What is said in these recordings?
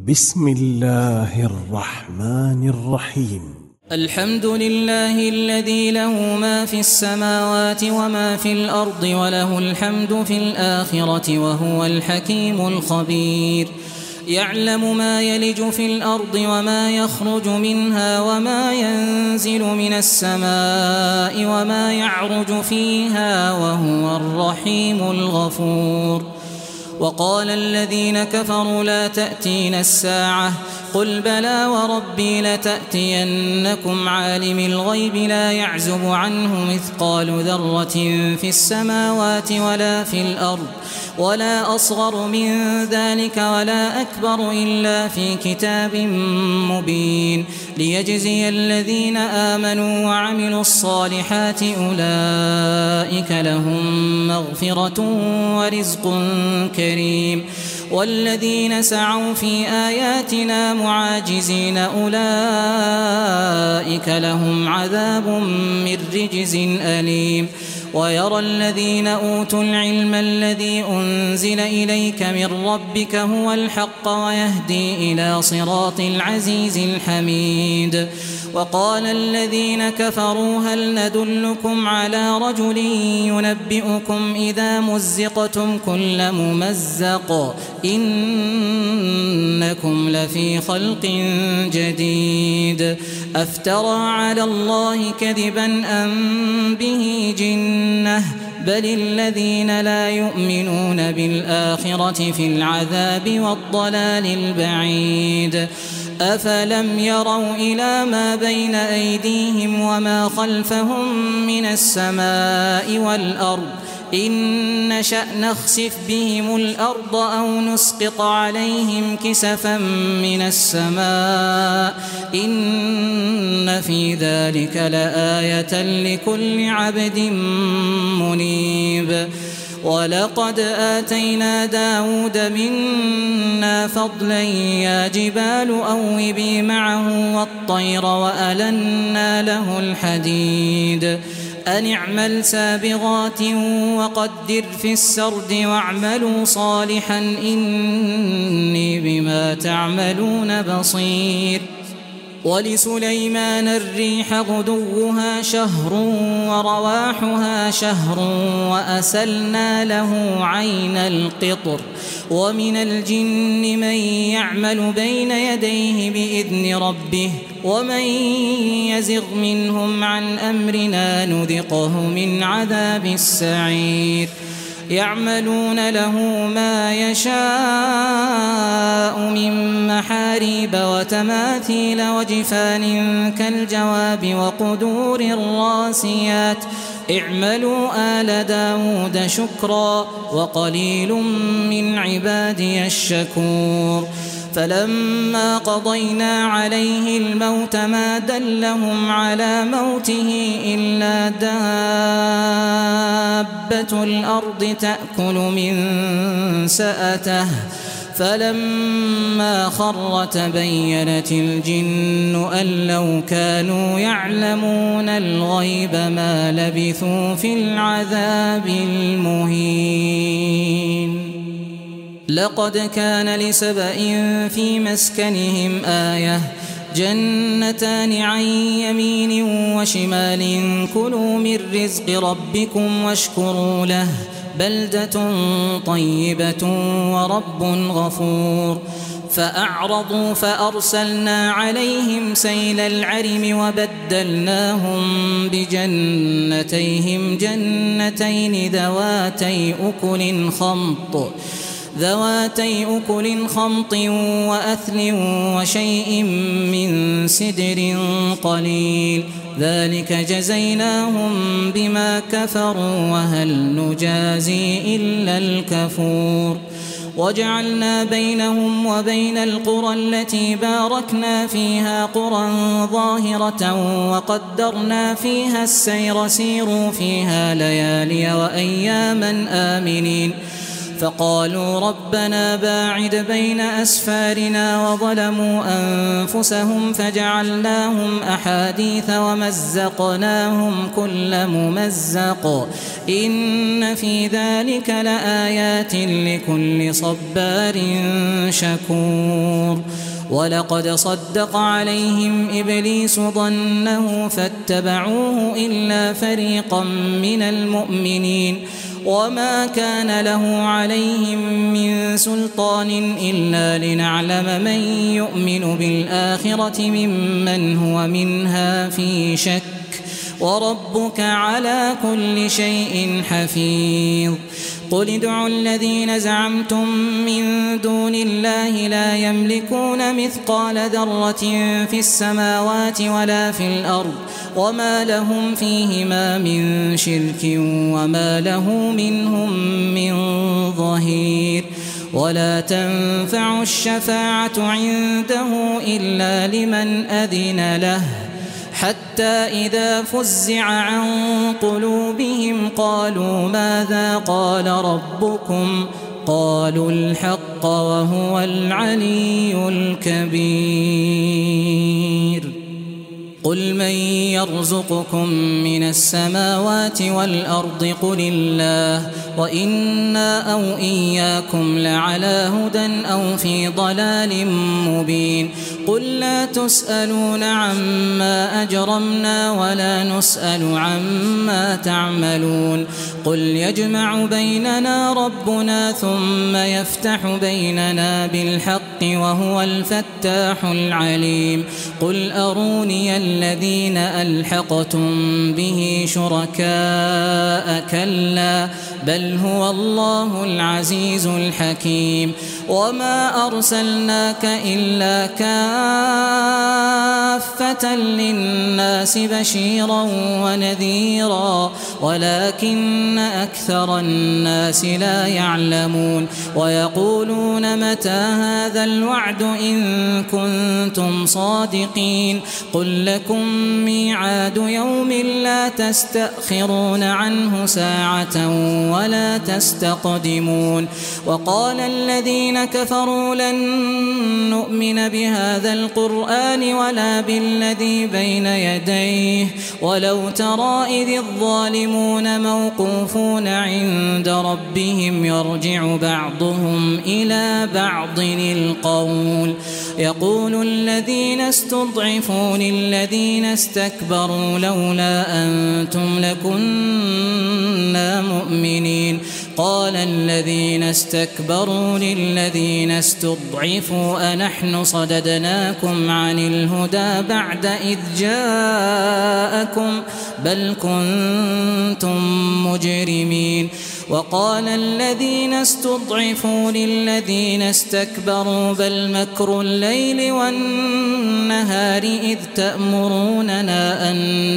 بسم الله الرحمن الرحيم. الحمد لله الذي له ما في السماوات وما في الأرض وله الحمد في الآخرة وهو الحكيم الخبير. يعلم ما يلج في الأرض وما يخرج منها وما ينزل من السماء وما يعرج فيها وهو الرحيم الغفور. وقال الذين كفروا لا تأتينا الساعة قل بلى وربي لتأتينكم عالم الغيب لا يعزب عنه مثقال ذرة في السماوات ولا في الأرض ولا أصغر من ذلك ولا أكبر إلا في كتاب مبين ليجزي الذين آمنوا وعملوا الصالحات أولئك لهم مغفرة ورزق كريم. والذين سعوا في آياتنا معاجزين أولئك لهم عذاب من رجز أليم. ويرى الذين أوتوا العلم الذي أنزل إليك من ربك هو الحق ويهدي إلى صراط العزيز الحميد. وقال الذين كفروا هل ندلكم على رجل ينبئكم إذا مزقتم كل ممزق إنكم لفي خلق جديد أفترى على الله كذبا أم به جنة بل الذين لا يؤمنون بالآخرة في العذاب والضلال البعيد. أفلم يروا إلى ما بين أيديهم وما خلفهم من السماء والأرض إن نشأ نخسف بهم الأرض أو نسقط عليهم كسفا من السماء إن في ذلك لآية لكل عبد منيب. ولقد آتينا داود منا فضلا يا جبال أوبي معه والطير وألنا له الحديد أن اعمل سابغات وقدر في السرد واعملوا صالحا إني بما تعملون بصير. ولسليمان الريح غدوها شهر ورواحها شهر وأسلنا له عين القطر. ومن الجن من يعمل بين يديه بإذن ربه ومن يزغ منهم عن أمرنا نذقه من عذاب السعير. يعملون له ما يشاء من محاريب وتماثيل وجفان كالجواب وقدور الراسيات اعملوا آل داود شكرا وقليل من عبادي الشكور. فلما قضينا عليه الموت ما دلهم على موته إلا دابة الأرض تأكل من سأته فلما خر تبينت الجن أن لو كانوا يعلمون الغيب ما لبثوا في العذاب المهين. لقد كان لسبإ في مسكنهم آية جنتان عن يمين وشمال كلوا من رزق ربكم واشكروا له بلدة طيبة ورب غفور. فأعرضوا فأرسلنا عليهم سيل العرم وبدلناهم بجنتيهم جنتين ذواتي أكل خمط وأثل وشيء من سدر قليل ذلك جزيناهم بما كفروا وهل نجازي إلا الكفور. وجعلنا بينهم وبين القرى التي باركنا فيها قرى ظاهرة وقدرنا فيها السير سيروا فيها ليالي وأياما آمنين. فقالوا ربنا باعد بين أسفارنا وظلموا أنفسهم فجعلناهم أحاديث ومزقناهم كل ممزق إن في ذلك لآيات لكل صبار شكور. ولقد صدق عليهم إبليس ظنه فاتبعوه إلا فريقا من المؤمنين وما كان له عليهم من سلطان إلا لنعلم من يؤمن بالآخرة ممن هو منها في شك وربك على كل شيء حفيظ قل ادعوا الذين زعمتم من دون الله لا يملكون مثقال ذرة في السماوات ولا في الأرض وما لهم فيهما من شرك وما له منهم من ظهير ولا تنفع الشفاعة عنده إلا لمن أذن له حتى إذا فزع عن قلوبهم قالوا ماذا قال ربكم قالوا الحق وهو العلي الكبير قل من يرزقكم من السماوات والأرض قل الله وإنا أو إياكم لعلى هدى أو في ضلال مبين قل لا تسألون عما أجرمنا ولا نسأل عما تعملون قل يجمع بيننا ربنا ثم يفتح بيننا بالحق وهو الفتاح العليم قل أروني الذين ألحقتم به شركاء كلا بل هو الله العزيز الحكيم وما أرسلناك إلا كافة للناس بشيرا ونذيرا ولكن أكثر الناس لا يعلمون ويقولون متى هذا الوعد إن كنتم صادقين قل لكم ميعاد يوم لا تستأخرون عنه ساعة ولا تستقدمون وقال الذين كفروا لن نؤمن بهذا القرآن ولا بالذي بين يديه ولو ترى إذ الظالمون موقوفون عند ربهم يرجع بعضهم إلى بعض القول يقول الذين استضعفوا للذين استكبروا لولا أنتم لكنا مؤمنين قال الذين استكبروا للذين استضعفوا أنحن صددناكم عن الهدى بعد إذ جاءكم بل كنتم مجرمين وقال الذين استضعفوا للذين استكبروا بل مكر الليل والنهار إذ تأمروننا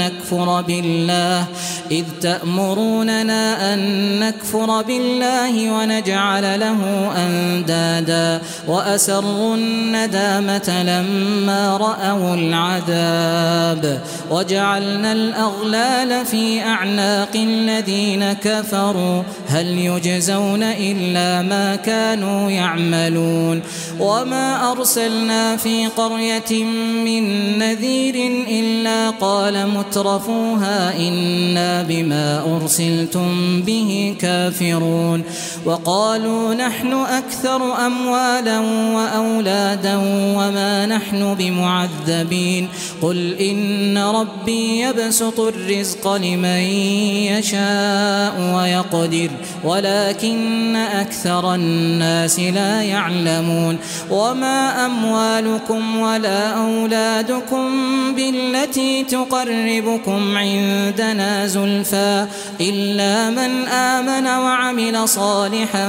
أن نكفر بالله ونجعل له أندادا وأسروا الندامة لما رأوا العذاب وجعلنا الأغلال في أعناق الذين كفروا هل يجزون إلا ما كانوا يعملون وما أرسلنا في قرية من نذير إلا قال مترفوها إنا بما أرسلتم به كافرون وقالوا نحن أكثر أموالا وأولادا وما نحن بمعذبين قل إن ربي يبسط الرزق لمن يشاء ويقدر ولكن أكثر الناس لا يعلمون وما أموالكم ولا أولادكم بالتي تقربكم عندنا زلفى إلا من آمن وعمل صالحا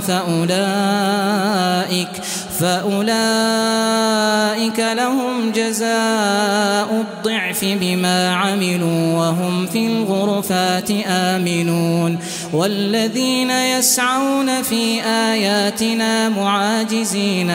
فأولئك لهم جزاء الضعف بما عملوا وهم في الغرفات آمنون والذين يسعون في آياتنا معاجزين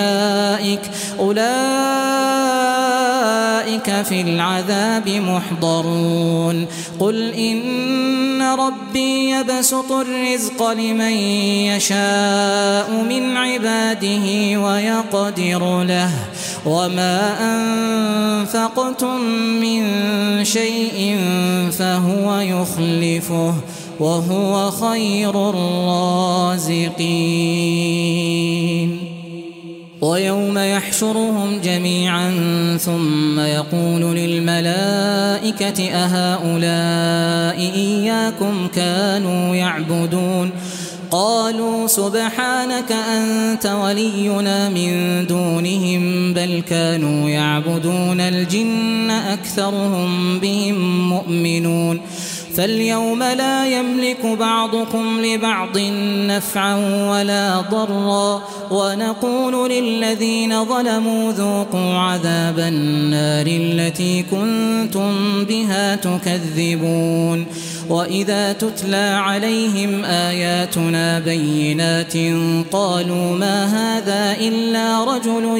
أولئك في العذاب محضرون قل إن ربي يبسط الرزق لمن يشاء من عباده ويقدر له وما أنفقتم من شيء فهو يخلفه وهو خير الرازقين ويوم يحشرهم جميعا ثم يقول للملائكة أهؤلاء إياكم كانوا يعبدون قالوا سبحانك أنت ولينا من دونهم بل كانوا يعبدون الجن أكثرهم بهم مؤمنون فاليوم لا يملك بعضكم لبعض نفعا ولا ضرا ونقول للذين ظلموا ذوقوا عذاب النار التي كنتم بها تكذبون وإذا تتلى عليهم آياتنا بينات قالوا ما هذا إلا رجل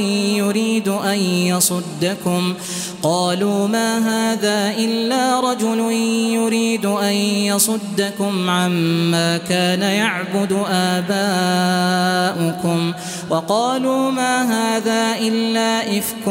يريد أن يصدكم عما كان يعبد آباؤكم وقالوا ما هذا إلا إفك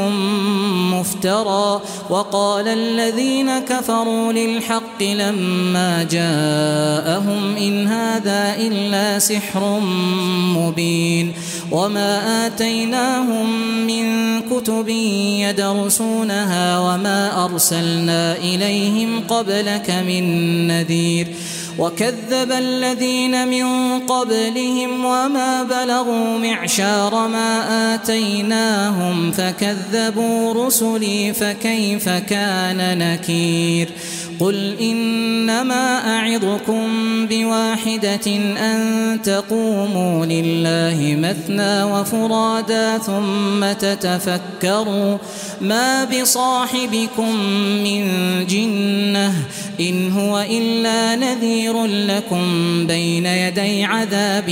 مفترى وقال الذين كفروا للحق لما جاءهم إن هذا إلا سحر مبين وما آتيناهم من كتب يدرسونها وما أرسلنا إليهم قبلك من نذير وكذب الذين من قبلهم وما بلغوا معشار ما آتيناهم فكذبوا رسلي فكيف كان نكير قل إنما أعظكم بواحدة أن تقوموا لله مثنى وفرادا ثم تتفكروا ما بصاحبكم من جنة إن هو إلا نذير لكم بين يدي عذاب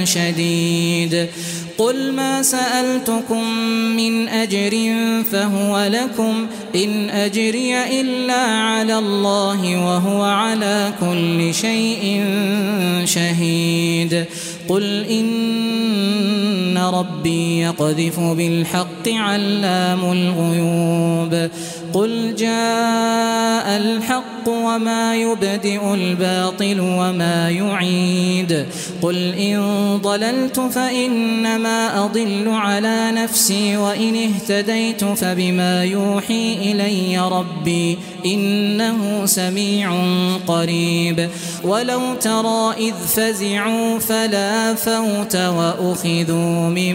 شديد قل ما سألتكم من أجر فهو لكم إن أجري إلا على الله وهو على كل شيء شهيد قل إن ربي يقذف بالحق علام الغيوب قل جاء الحق وما يبدئ الباطل وما يعيد قل إن ضللت فإنما أضل على نفسي وإن اهتديت فبما يوحي إلي ربي إنه سميع قريب ولو ترى إذ فزعوا فلا فوت وأخذوا من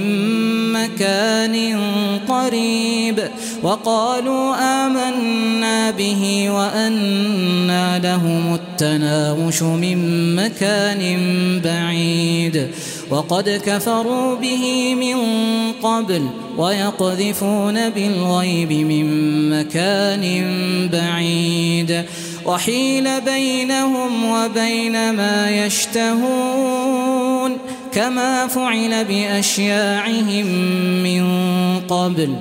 مكان قريب وقالوا آمنا به وأنى لهم التناوش من مكان بعيد وقد كفروا به من قبل ويقذفون بالغيب من مكان بعيد وحيل بينهم وبين ما يشتهون كما فعل بأشياعهم من قبل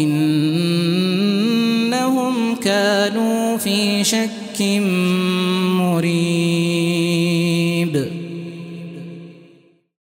إنهم كانوا في شك مريب.